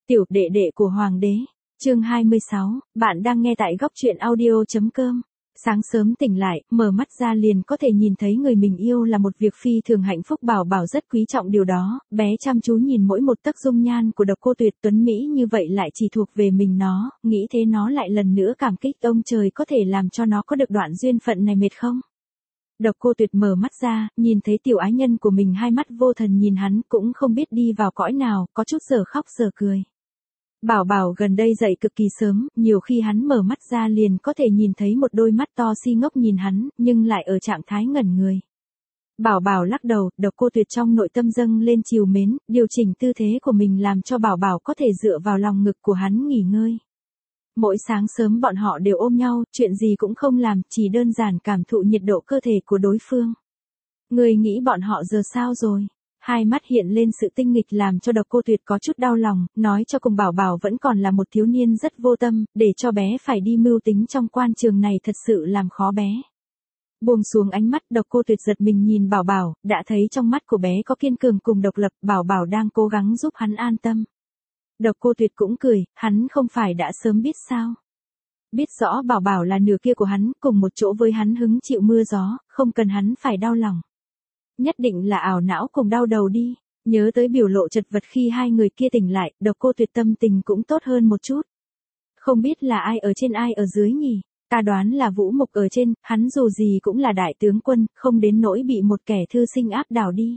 Tiểu đệ đệ của hoàng đế, chương 26, bạn đang nghe tại góc truyện audio.com. Sáng sớm tỉnh lại, mở mắt ra liền có thể nhìn thấy người mình yêu là một việc phi thường hạnh phúc. Bảo Bảo rất quý trọng điều đó, bé chăm chú nhìn mỗi một tấc dung nhan của Độc Cô Tuyệt, tuấn mỹ như vậy lại chỉ thuộc về mình nó, nghĩ thế nó lại lần nữa cảm kích ông trời có thể làm cho nó có được đoạn duyên phận này mệt không? Độc Cô Tuyệt mở mắt ra, nhìn thấy tiểu ái nhân của mình hai mắt vô thần nhìn hắn, cũng không biết đi vào cõi nào, có chút giờ khóc giờ cười. Bảo Bảo gần đây dậy cực kỳ sớm, nhiều khi hắn mở mắt ra liền có thể nhìn thấy một đôi mắt to si ngốc nhìn hắn, nhưng lại ở trạng thái ngẩn người. Bảo Bảo lắc đầu, Độc Cô Tuyệt trong nội tâm dâng lên trìu mến, điều chỉnh tư thế của mình làm cho Bảo Bảo có thể dựa vào lòng ngực của hắn nghỉ ngơi. Mỗi sáng sớm bọn họ đều ôm nhau, chuyện gì cũng không làm, chỉ đơn giản cảm thụ nhiệt độ cơ thể của đối phương. Người nghĩ bọn họ giờ sao rồi? Hai mắt hiện lên sự tinh nghịch làm cho Độc Cô Tuyệt có chút đau lòng, nói cho cùng Bảo Bảo vẫn còn là một thiếu niên rất vô tâm, để cho bé phải đi mưu tính trong quan trường này thật sự làm khó bé. Buông xuống ánh mắt, Độc Cô Tuyệt giật mình nhìn Bảo Bảo, đã thấy trong mắt của bé có kiên cường cùng độc lập, Bảo Bảo đang cố gắng giúp hắn an tâm. Độc Cô Tuyệt cũng cười, hắn không phải đã sớm biết sao? Biết rõ Bảo Bảo là nửa kia của hắn, cùng một chỗ với hắn hứng chịu mưa gió, không cần hắn phải đau lòng. Nhất định là ảo não cùng đau đầu đi. Nhớ tới biểu lộ chật vật khi hai người kia tỉnh lại, Độc Cô Tuyệt tâm tình cũng tốt hơn một chút. Không biết là ai ở trên ai ở dưới nhỉ? Ta đoán là Vũ Mục ở trên, hắn dù gì cũng là đại tướng quân, không đến nỗi bị một kẻ thư sinh áp đảo đi.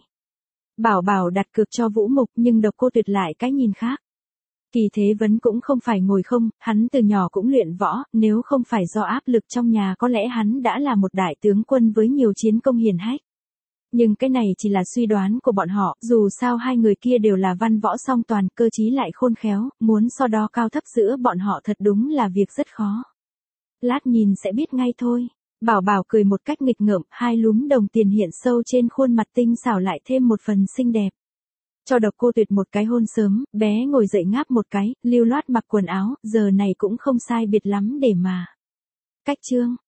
Bảo Bảo đặt cược cho Vũ Mục nhưng Độc Cô Tuyệt lại cái nhìn khác. Kỳ Thế Vấn cũng không phải ngồi không, hắn từ nhỏ cũng luyện võ, nếu không phải do áp lực trong nhà có lẽ hắn đã là một đại tướng quân với nhiều chiến công hiển hách. Nhưng cái này chỉ là suy đoán của bọn họ, dù sao hai người kia đều là văn võ song toàn, cơ trí lại khôn khéo, muốn so đo cao thấp giữa bọn họ thật đúng là việc rất khó. Lát nhìn sẽ biết ngay thôi. Bảo Bảo cười một cách nghịch ngợm, hai lúm đồng tiền hiện sâu trên khuôn mặt tinh xảo lại thêm một phần xinh đẹp. Cho Độc Cô Tuyệt một cái hôn sớm, bé ngồi dậy ngáp một cái, lưu loát mặc quần áo, giờ này cũng không sai biệt lắm để mà. Cách chương.